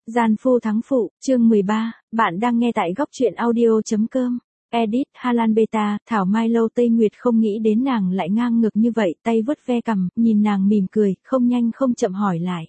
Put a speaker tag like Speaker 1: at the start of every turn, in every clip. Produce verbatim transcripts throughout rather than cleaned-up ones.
Speaker 1: Gian phu thắng phụ, chương mười ba, bạn đang nghe tại góc truyện audio.com. Edit Halan Beta, Thảo Mai Lâu Tây Nguyệt không nghĩ đến nàng lại ngang ngược như vậy, tay vứt ve cằm, nhìn nàng mỉm cười, không nhanh không chậm hỏi lại.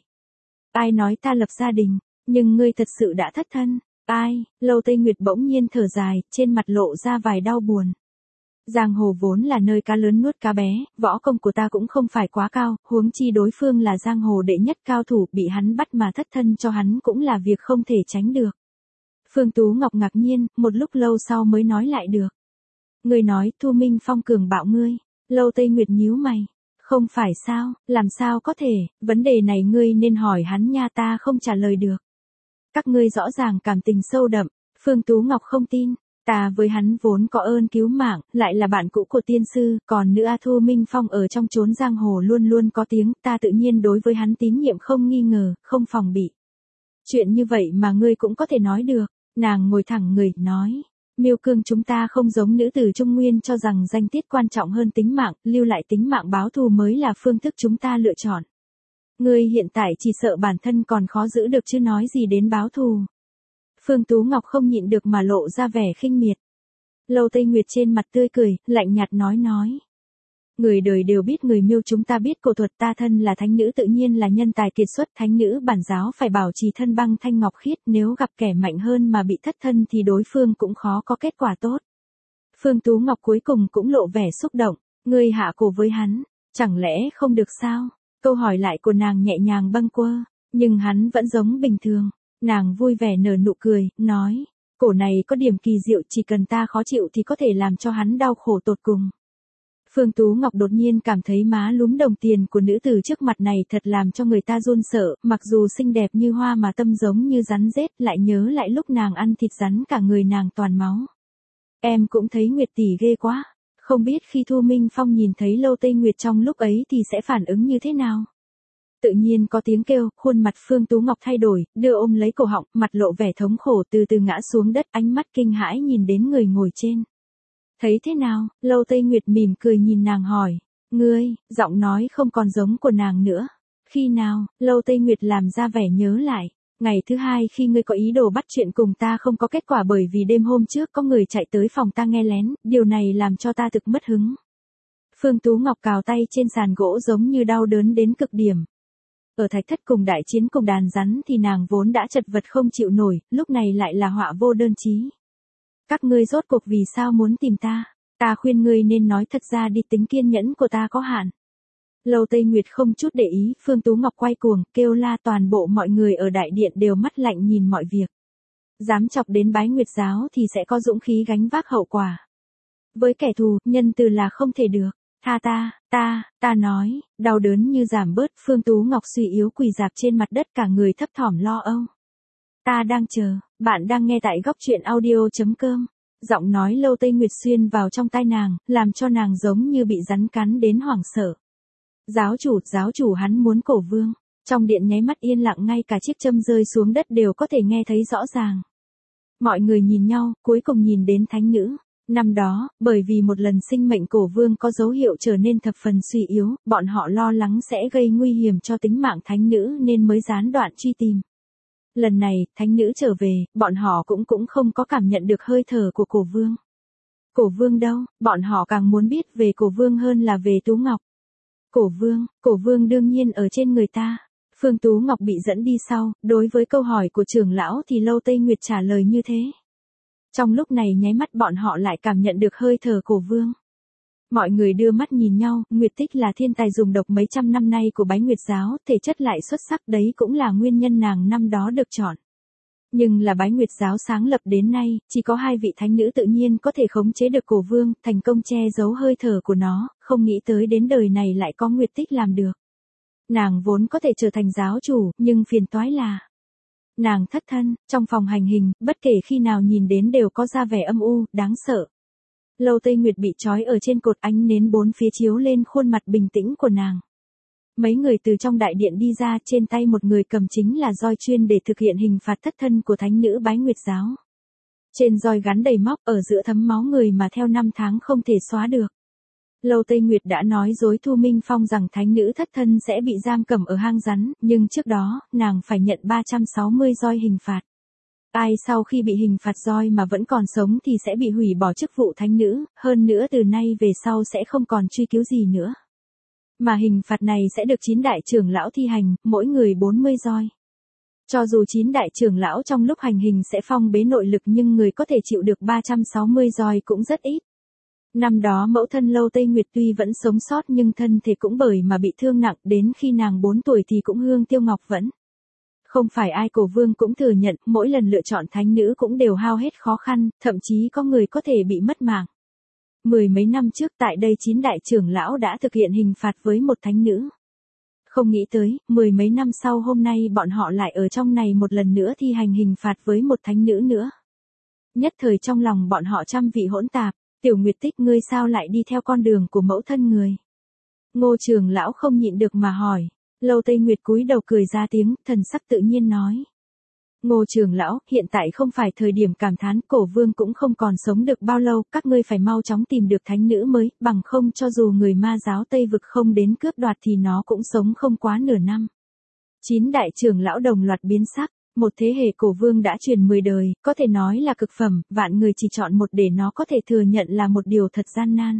Speaker 1: Ai nói ta lập gia đình, nhưng ngươi thật sự đã thất thân, ai? Lâu Tây Nguyệt bỗng nhiên thở dài, trên mặt lộ ra vài đau buồn. Giang hồ vốn là nơi cá lớn nuốt cá bé, võ công của ta cũng không phải quá cao, huống chi đối phương là giang hồ đệ nhất cao thủ, bị hắn bắt mà thất thân cho hắn cũng là việc không thể tránh được. Phương Tú Ngọc ngạc nhiên, một lúc lâu sau mới nói lại được. Ngươi nói Thu Minh Phong cường bạo ngươi, Lâu Tây Nguyệt nhíu mày. Không phải sao, làm sao có thể, vấn đề này ngươi nên hỏi hắn nha, ta không trả lời được. Các ngươi rõ ràng cảm tình sâu đậm, Phương Tú Ngọc không tin. Ta với hắn vốn có ơn cứu mạng, lại là bạn cũ của tiên sư, còn nữa Thu Minh Phong ở trong chốn giang hồ luôn luôn có tiếng, ta tự nhiên đối với hắn tín nhiệm không nghi ngờ, không phòng bị. Chuyện như vậy mà ngươi cũng có thể nói được, nàng ngồi thẳng người, nói. Miêu Cương, chúng ta không giống nữ tử Trung Nguyên cho rằng danh tiết quan trọng hơn tính mạng, lưu lại tính mạng báo thù mới là phương thức chúng ta lựa chọn. Ngươi hiện tại chỉ sợ bản thân còn khó giữ được chứ nói gì đến báo thù. Phương Tú Ngọc không nhịn được mà lộ ra vẻ khinh miệt. Lâu Tây Nguyệt trên mặt tươi cười, lạnh nhạt nói nói. Người đời đều biết người Miêu chúng ta biết cổ thuật, ta thân là thánh nữ tự nhiên là nhân tài kiệt xuất, thánh nữ bản giáo phải bảo trì thân băng thanh ngọc khiết, nếu gặp kẻ mạnh hơn mà bị thất thân thì đối phương cũng khó có kết quả tốt. Phương Tú Ngọc cuối cùng cũng lộ vẻ xúc động, ngươi hạ cổ với hắn, chẳng lẽ không được sao? Câu hỏi lại của nàng nhẹ nhàng bâng quơ, nhưng hắn vẫn giống bình thường. Nàng vui vẻ nở nụ cười, nói, cổ này có điểm kỳ diệu, chỉ cần ta khó chịu thì có thể làm cho hắn đau khổ tột cùng. Phương Tú Ngọc đột nhiên cảm thấy má lúm đồng tiền của nữ tử trước mặt này thật làm cho người ta run sợ, mặc dù xinh đẹp như hoa mà tâm giống như rắn rết, lại nhớ lại lúc nàng ăn thịt rắn cả người nàng toàn máu. Em cũng thấy Nguyệt tỷ ghê quá, không biết khi Thu Minh Phong nhìn thấy Lâu Tây Nguyệt trong lúc ấy thì sẽ phản ứng như thế nào? Tự nhiên có tiếng kêu, khuôn mặt Phương Tú Ngọc thay đổi, đưa ôm lấy cổ họng, mặt lộ vẻ thống khổ, từ từ ngã xuống đất, ánh mắt kinh hãi nhìn đến người ngồi trên. Thấy thế nào? Lâu Tây Nguyệt mỉm cười nhìn nàng hỏi. Ngươi, giọng nói không còn giống của nàng nữa. Khi nào? Lâu Tây Nguyệt làm ra vẻ nhớ lại. Ngày thứ hai khi ngươi có ý đồ bắt chuyện cùng ta không có kết quả bởi vì đêm hôm trước có người chạy tới phòng ta nghe lén, điều này làm cho ta thực mất hứng. Phương Tú Ngọc cào tay trên sàn gỗ giống như đau đớn đến cực điểm. Ở thạch thất cùng đại chiến cùng đàn rắn thì nàng vốn đã chật vật không chịu nổi, lúc này lại là họa vô đơn chí. Các ngươi rốt cuộc vì sao muốn tìm ta? Ta khuyên ngươi nên nói thật ra đi, tính kiên nhẫn của ta có hạn. Lâu Tây Nguyệt không chút để ý, Phương Tú Ngọc quay cuồng, kêu la, toàn bộ mọi người ở đại điện đều mắt lạnh nhìn mọi việc. Dám chọc đến Bái Nguyệt giáo thì sẽ có dũng khí gánh vác hậu quả. Với kẻ thù, nhân từ là không thể được. Tha ta, ta, ta nói, đau đớn như giảm bớt, Phương Tú Ngọc suy yếu quỳ rạp trên mặt đất cả người thấp thỏm lo âu. Ta đang chờ, bạn đang nghe tại góc truyện audio.com. Giọng nói Lâu Tây Nguyệt xuyên vào trong tai nàng, làm cho nàng giống như bị rắn cắn đến hoảng sợ. Giáo chủ, giáo chủ hắn muốn cổ vương. Trong điện nháy mắt yên lặng, ngay cả chiếc châm rơi xuống đất đều có thể nghe thấy rõ ràng. Mọi người nhìn nhau, cuối cùng nhìn đến thánh nữ. Năm đó, bởi vì một lần sinh mệnh cổ vương có dấu hiệu trở nên thập phần suy yếu, bọn họ lo lắng sẽ gây nguy hiểm cho tính mạng thánh nữ nên mới gián đoạn truy tìm. Lần này, thánh nữ trở về, bọn họ cũng cũng không có cảm nhận được hơi thở của cổ vương. Cổ vương đâu? Bọn họ càng muốn biết về cổ vương hơn là về Tú Ngọc. Cổ vương, cổ vương đương nhiên ở trên người ta. Phương Tú Ngọc bị dẫn đi sau, đối với câu hỏi của trưởng lão thì Lâu Tây Nguyệt trả lời như thế. Trong lúc này nháy mắt bọn họ lại cảm nhận được hơi thở cổ vương. Mọi người đưa mắt nhìn nhau, Nguyệt Tích là thiên tài dùng độc mấy trăm năm nay của Bái Nguyệt giáo, thể chất lại xuất sắc, đấy cũng là nguyên nhân nàng năm đó được chọn. Nhưng là Bái Nguyệt giáo sáng lập đến nay, chỉ có hai vị thánh nữ tự nhiên có thể khống chế được cổ vương, thành công che giấu hơi thở của nó, không nghĩ tới đến đời này lại có Nguyệt Tích làm được. Nàng vốn có thể trở thành giáo chủ, nhưng phiền toái là nàng thất thân, trong phòng hành hình, bất kể khi nào nhìn đến đều có ra vẻ âm u, đáng sợ. Lâu Tây Nguyệt bị trói ở trên cột, ánh nến bốn phía chiếu lên khuôn mặt bình tĩnh của nàng. Mấy người từ trong đại điện đi ra, trên tay một người cầm chính là roi chuyên để thực hiện hình phạt thất thân của thánh nữ Bái Nguyệt giáo. Trên roi gắn đầy móc, ở giữa thấm máu người mà theo năm tháng không thể xóa được. Lâu Tây Nguyệt đã nói dối Thu Minh Phong rằng thánh nữ thất thân sẽ bị giam cầm ở hang rắn, nhưng trước đó, nàng phải nhận ba trăm sáu mươi roi hình phạt. Ai sau khi bị hình phạt roi mà vẫn còn sống thì sẽ bị hủy bỏ chức vụ thánh nữ, hơn nữa từ nay về sau sẽ không còn truy cứu gì nữa. Mà hình phạt này sẽ được chín đại trưởng lão thi hành, mỗi người bốn mươi roi. Cho dù chín đại trưởng lão trong lúc hành hình sẽ phong bế nội lực nhưng người có thể chịu được ba trăm sáu mươi roi cũng rất ít. Năm đó mẫu thân Lâu Tây Nguyệt tuy vẫn sống sót nhưng thân thể cũng bởi mà bị thương nặng, đến khi nàng bốn tuổi thì cũng hương tiêu ngọc vẫn. Không phải ai Cổ Vương cũng thừa nhận, mỗi lần lựa chọn thánh nữ cũng đều hao hết khó khăn, thậm chí có người có thể bị mất mạng. Mười mấy năm trước tại đây chín đại trưởng lão đã thực hiện hình phạt với một thánh nữ. Không nghĩ tới, mười mấy năm sau hôm nay bọn họ lại ở trong này một lần nữa thi hành hình phạt với một thánh nữ nữa. Nhất thời trong lòng bọn họ trăm vị hỗn tạp, Tiểu Nguyệt Tích ngươi sao lại đi theo con đường của mẫu thân người? Ngô trưởng lão không nhịn được mà hỏi. Lâu Tây Nguyệt cúi đầu cười ra tiếng, thần sắc tự nhiên nói. Ngô trưởng lão, hiện tại không phải thời điểm cảm thán, Cổ Vương cũng không còn sống được bao lâu, các ngươi phải mau chóng tìm được thánh nữ mới, bằng không cho dù người ma giáo Tây Vực không đến cướp đoạt thì nó cũng sống không quá nửa năm. Chín đại trưởng lão đồng loạt biến sắc, một thế hệ Cổ Vương đã truyền mười đời, có thể nói là cực phẩm, vạn người chỉ chọn một để nó có thể thừa nhận là một điều thật gian nan.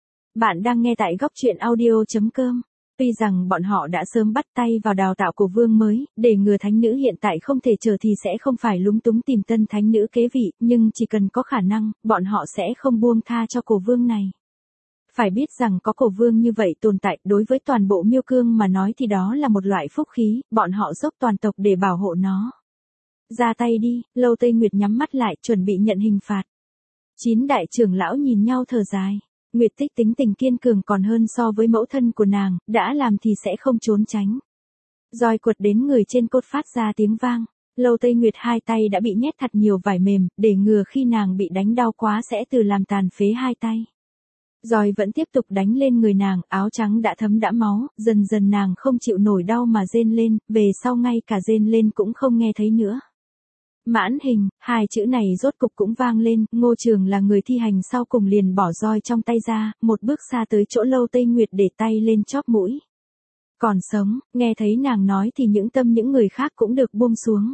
Speaker 1: Bạn đang nghe tại góc truyện audio chấm com. Tuy rằng bọn họ đã sớm bắt tay vào đào tạo Cổ Vương mới, để ngừa thánh nữ hiện tại không thể chờ thì sẽ không phải lúng túng tìm tân thánh nữ kế vị, nhưng chỉ cần có khả năng, bọn họ sẽ không buông tha cho Cổ Vương này. Phải biết rằng có Cổ Vương như vậy tồn tại, đối với toàn bộ Miêu Cương mà nói thì đó là một loại phúc khí, bọn họ dốc toàn tộc để bảo hộ nó. Ra tay đi, Lâu Tây Nguyệt nhắm mắt lại, chuẩn bị nhận hình phạt. Chín đại trưởng lão nhìn nhau thở dài. Nguyệt Tích tính tình kiên cường còn hơn so với mẫu thân của nàng, đã làm thì sẽ không trốn tránh. Roi quật đến người trên cốt phát ra tiếng vang. Lâu Tây Nguyệt hai tay đã bị nhét thật nhiều vải mềm, để ngừa khi nàng bị đánh đau quá sẽ từ làm tàn phế hai tay. Roi vẫn tiếp tục đánh lên người nàng, áo trắng đã thấm đã máu, dần dần nàng không chịu nổi đau mà rên lên, về sau ngay cả rên lên cũng không nghe thấy nữa. Mãn hình, hai chữ này rốt cục cũng vang lên, Ngô Trường là người thi hành sau cùng liền bỏ roi trong tay ra, một bước xa tới chỗ Lâu Tây Nguyệt để tay lên chóp mũi. Còn sống, nghe thấy nàng nói thì những tâm những người khác cũng được buông xuống.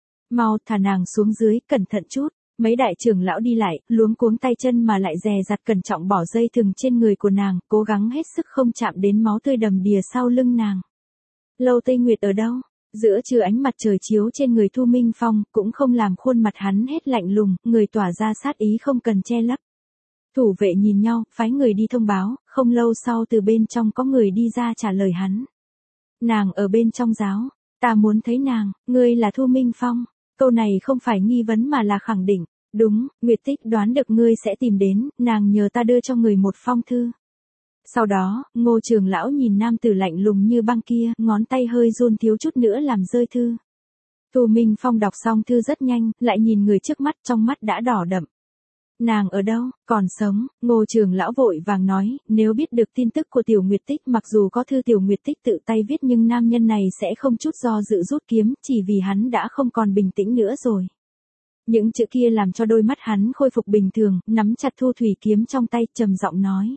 Speaker 1: Mau thả nàng xuống dưới, cẩn thận chút, mấy đại trưởng lão đi lại, luống cuống tay chân mà lại dè dặt cẩn trọng bỏ dây thừng trên người của nàng, cố gắng hết sức không chạm đến máu tươi đầm đìa sau lưng nàng. Lâu Tây Nguyệt ở đâu? Giữa trưa ánh mặt trời chiếu trên người Thu Minh Phong, cũng không làm khuôn mặt hắn hết lạnh lùng, người tỏa ra sát ý không cần che lấp. Thủ vệ nhìn nhau, phái người đi thông báo, không lâu sau từ bên trong có người đi ra trả lời hắn. Nàng ở bên trong giáo, ta muốn thấy nàng, ngươi là Thu Minh Phong. Câu này không phải nghi vấn mà là khẳng định. Đúng, Nguyệt Tích đoán được ngươi sẽ tìm đến, nàng nhờ ta đưa cho người một phong thư. Sau đó, Ngô trưởng lão nhìn nam tử lạnh lùng như băng kia, ngón tay hơi run thiếu chút nữa làm rơi thư. Thu Minh Phong đọc xong thư rất nhanh, lại nhìn người trước mắt, trong mắt đã đỏ đậm. Nàng ở đâu, còn sống? Ngô trưởng lão vội vàng nói, nếu biết được tin tức của Tiểu Nguyệt Tích, mặc dù có thư Tiểu Nguyệt Tích tự tay viết nhưng nam nhân này sẽ không chút do dự rút kiếm, chỉ vì hắn đã không còn bình tĩnh nữa rồi. Những chữ kia làm cho đôi mắt hắn khôi phục bình thường, nắm chặt thu thủy kiếm trong tay, trầm giọng nói.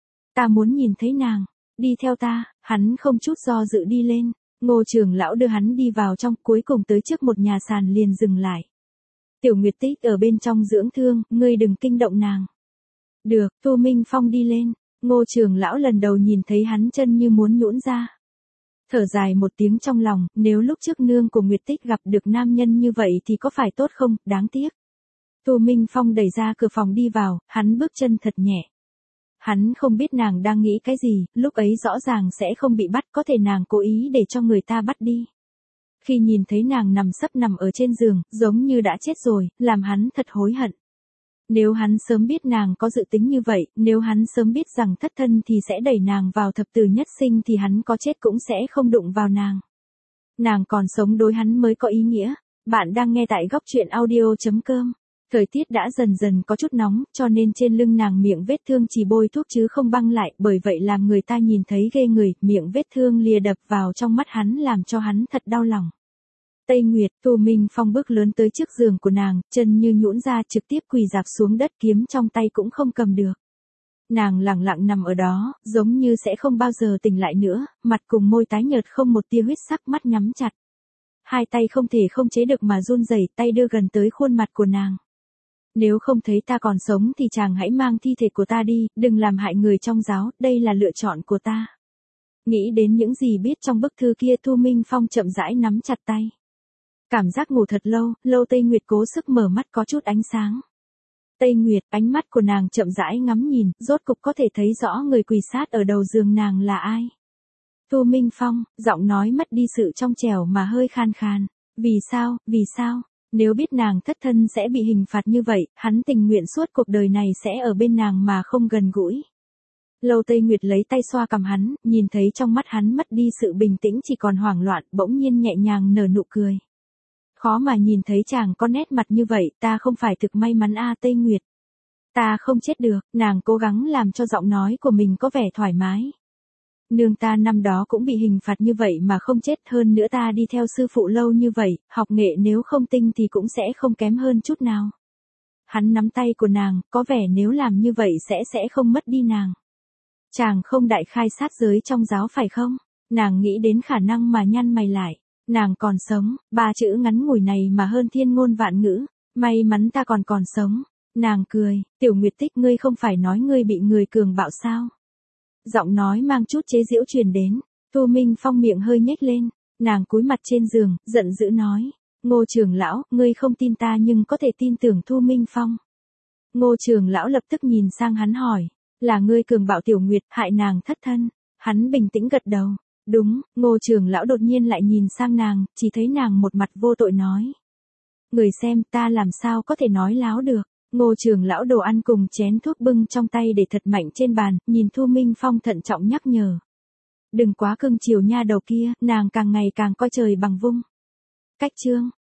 Speaker 1: Ta muốn nhìn thấy nàng, đi theo ta, hắn không chút do dự đi lên, Ngô trưởng lão đưa hắn đi vào trong, cuối cùng tới trước một nhà sàn liền dừng lại. Tiểu Nguyệt Tích ở bên trong dưỡng thương, ngươi đừng kinh động nàng. Được, Thu Minh Phong đi lên, Ngô trưởng lão lần đầu nhìn thấy hắn chân như muốn nhũn ra. Thở dài một tiếng trong lòng, nếu lúc trước nương của Nguyệt Tích gặp được nam nhân như vậy thì có phải tốt không, đáng tiếc. Thu Minh Phong đẩy ra cửa phòng đi vào, hắn bước chân thật nhẹ. Hắn không biết nàng đang nghĩ cái gì, lúc ấy rõ ràng sẽ không bị bắt, có thể nàng cố ý để cho người ta bắt đi. Khi nhìn thấy nàng nằm sấp nằm ở trên giường, giống như đã chết rồi, làm hắn thật hối hận. Nếu hắn sớm biết nàng có dự tính như vậy, nếu hắn sớm biết rằng thất thân thì sẽ đẩy nàng vào thập tử nhất sinh thì hắn có chết cũng sẽ không đụng vào nàng. Nàng còn sống đối hắn mới có ý nghĩa. Bạn đang nghe tại góc truyện audio chấm com. Thời tiết đã dần dần có chút nóng, cho nên trên lưng nàng miệng vết thương chỉ bôi thuốc chứ không băng lại, bởi vậy làm người ta nhìn thấy ghê người, miệng vết thương lìa đập vào trong mắt hắn làm cho hắn thật đau lòng. Tây Nguyệt, Thu Minh Phong bước lớn tới trước giường của nàng, chân như nhũn ra trực tiếp quỳ dạp xuống đất, kiếm trong tay cũng không cầm được. Nàng lặng lặng nằm ở đó, giống như sẽ không bao giờ tỉnh lại nữa, mặt cùng môi tái nhợt không một tia huyết sắc, mắt nhắm chặt. Hai tay không thể không chế được mà run rẩy, tay đưa gần tới khuôn mặt của nàng. Nếu không thấy ta còn sống thì chàng hãy mang thi thể của ta đi, đừng làm hại người trong giáo, đây là lựa chọn của ta. Nghĩ đến những gì biết trong bức thư kia, Thu Minh Phong chậm rãi nắm chặt tay. Cảm giác ngủ thật lâu, Lâu Tây Nguyệt cố sức mở mắt có chút ánh sáng. Tây Nguyệt, ánh mắt của nàng chậm rãi ngắm nhìn, rốt cục có thể thấy rõ người quỳ sát ở đầu giường nàng là ai. Thu Minh Phong, giọng nói mất đi sự trong trẻo mà hơi khan khan. Vì sao, vì sao? Nếu biết nàng thất thân sẽ bị hình phạt như vậy, hắn tình nguyện suốt cuộc đời này sẽ ở bên nàng mà không gần gũi. Lâu Tây Nguyệt lấy tay xoa cằm hắn, nhìn thấy trong mắt hắn mất đi sự bình tĩnh, chỉ còn hoảng loạn, bỗng nhiên nhẹ nhàng nở nụ cười. Khó mà nhìn thấy chàng có nét mặt như vậy, ta không phải thực may mắn a Tây Nguyệt. Ta không chết được, nàng cố gắng làm cho giọng nói của mình có vẻ thoải mái. Nương ta năm đó cũng bị hình phạt như vậy mà không chết, hơn nữa ta đi theo sư phụ lâu như vậy, học nghệ nếu không tinh thì cũng sẽ không kém hơn chút nào. Hắn nắm tay của nàng, có vẻ nếu làm như vậy sẽ sẽ không mất đi nàng. Chàng không đại khai sát giới trong giáo phải không? Nàng nghĩ đến khả năng mà nhăn mày lại. Nàng còn sống, ba chữ ngắn ngủi này mà hơn thiên ngôn vạn ngữ, may mắn ta còn còn sống. Nàng cười, Tiểu Nguyệt Tích, ngươi không phải nói ngươi bị người cường bạo sao? Giọng nói mang chút chế giễu truyền đến, Thu Minh Phong miệng hơi nhếch lên, nàng cúi mặt trên giường, giận dữ nói, Ngô trưởng lão, ngươi không tin ta nhưng có thể tin tưởng Thu Minh Phong. Ngô trưởng lão lập tức nhìn sang hắn hỏi, là ngươi cường bạo Tiểu Nguyệt, hại nàng thất thân? Hắn bình tĩnh gật đầu. Đúng, Ngô trưởng lão đột nhiên lại nhìn sang nàng, chỉ thấy nàng một mặt vô tội nói. Người xem, ta làm sao có thể nói láo được. Ngô trưởng lão đồ ăn cùng chén thuốc bưng trong tay để thật mạnh trên bàn, nhìn Thu Minh Phong thận trọng nhắc nhở. Đừng quá cưng chiều nha đầu kia, nàng càng ngày càng coi trời bằng vung. Cách chương.